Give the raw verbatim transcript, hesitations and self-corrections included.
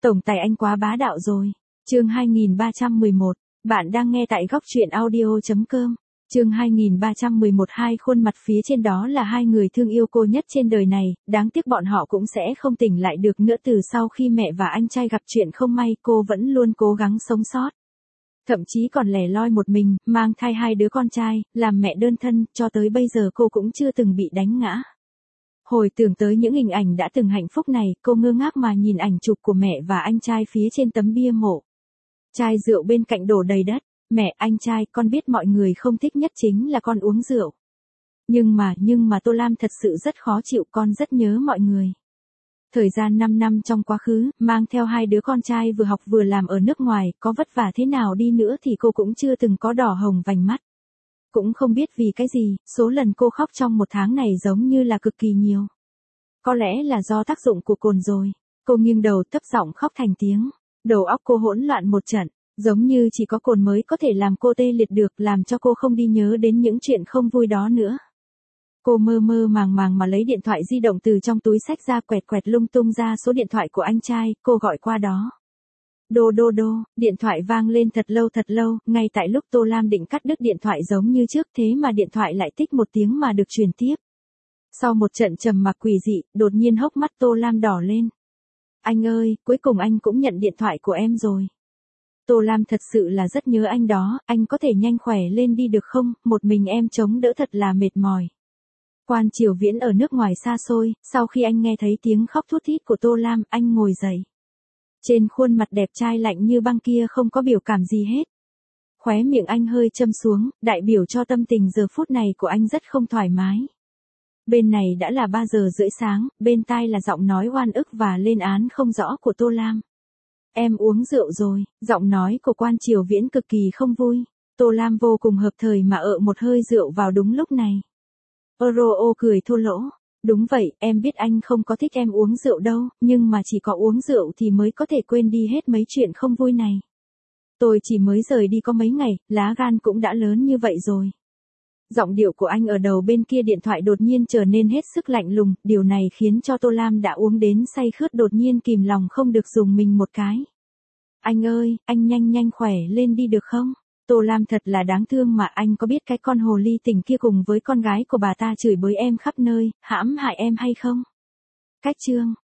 Tổng tài anh quá bá đạo rồi. Chương hai nghìn ba trăm mười một, bạn đang nghe tại góc truyện audio chấm com. Chương hai nghìn ba trăm mười một, hai khuôn mặt phía trên đó là hai người thương yêu cô nhất trên đời này, đáng tiếc bọn họ cũng sẽ không tỉnh lại được nữa từ sau khi mẹ và anh trai gặp chuyện không may, cô vẫn luôn cố gắng sống sót. Thậm chí còn lẻ loi một mình, mang thai hai đứa con trai, làm mẹ đơn thân, cho tới bây giờ cô cũng chưa từng bị đánh ngã. Hồi tưởng tới những hình ảnh đã từng hạnh phúc này, cô ngơ ngác mà nhìn ảnh chụp của mẹ và anh trai phía trên tấm bia mộ. Chai rượu bên cạnh đổ đầy đất. Mẹ, anh trai, con biết mọi người không thích nhất chính là con uống rượu. Nhưng mà, nhưng mà Tô Lam thật sự rất khó chịu, con rất nhớ mọi người. Thời gian năm năm trong quá khứ, mang theo hai đứa con trai vừa học vừa làm ở nước ngoài, có vất vả thế nào đi nữa thì cô cũng chưa từng có đỏ hồng vành mắt. Cũng không biết vì cái gì, số lần cô khóc trong một tháng này giống như là cực kỳ nhiều. Có lẽ là do tác dụng của cồn rồi. Cô nghiêng đầu thấp giọng khóc thành tiếng. Đầu óc cô hỗn loạn một trận, giống như chỉ có cồn mới có thể làm cô tê liệt được, làm cho cô không đi nhớ đến những chuyện không vui đó nữa. Cô mơ mơ màng màng mà lấy điện thoại di động từ trong túi xách ra, quẹt quẹt lung tung ra số điện thoại của anh trai, cô gọi qua đó. Đô đô đô, điện thoại vang lên thật lâu thật lâu, ngay tại lúc Tô Lam định cắt đứt điện thoại giống như trước, thế mà điện thoại lại tích một tiếng mà được truyền tiếp. Sau một trận trầm mặc quỷ dị, đột nhiên hốc mắt Tô Lam đỏ lên. Anh ơi, cuối cùng anh cũng nhận điện thoại của em rồi. Tô Lam thật sự là rất nhớ anh đó, anh có thể nhanh khỏe lên đi được không, một mình em chống đỡ thật là mệt mỏi. Quan Triều Viễn ở nước ngoài xa xôi, sau khi anh nghe thấy tiếng khóc thút thít của Tô Lam, anh ngồi dậy. Trên khuôn mặt đẹp trai lạnh như băng kia không có biểu cảm gì hết. Khóe miệng anh hơi châm xuống, đại biểu cho tâm tình giờ phút này của anh rất không thoải mái. Bên này đã là ba giờ rưỡi sáng, bên tai là giọng nói oan ức và lên án không rõ của Tô Lam. Em uống rượu rồi, giọng nói của Quan Triều Viễn cực kỳ không vui. Tô Lam vô cùng hợp thời mà ợ một hơi rượu vào đúng lúc này. Oro cười thô lỗ. Đúng vậy, em biết anh không có thích em uống rượu đâu, nhưng mà chỉ có uống rượu thì mới có thể quên đi hết mấy chuyện không vui này. Tôi chỉ mới rời đi có mấy ngày, lá gan cũng đã lớn như vậy rồi. Giọng điệu của anh ở đầu bên kia điện thoại đột nhiên trở nên hết sức lạnh lùng, điều này khiến cho Tô Lam đã uống đến say khướt đột nhiên kìm lòng không được dùng mình một cái. Anh ơi, anh nhanh nhanh khỏe lên đi được không? Tô Lam thật là đáng thương mà, anh có biết cái con hồ ly tinh kia cùng với con gái của bà ta chửi bới em khắp nơi, hãm hại em hay không? Cách chương,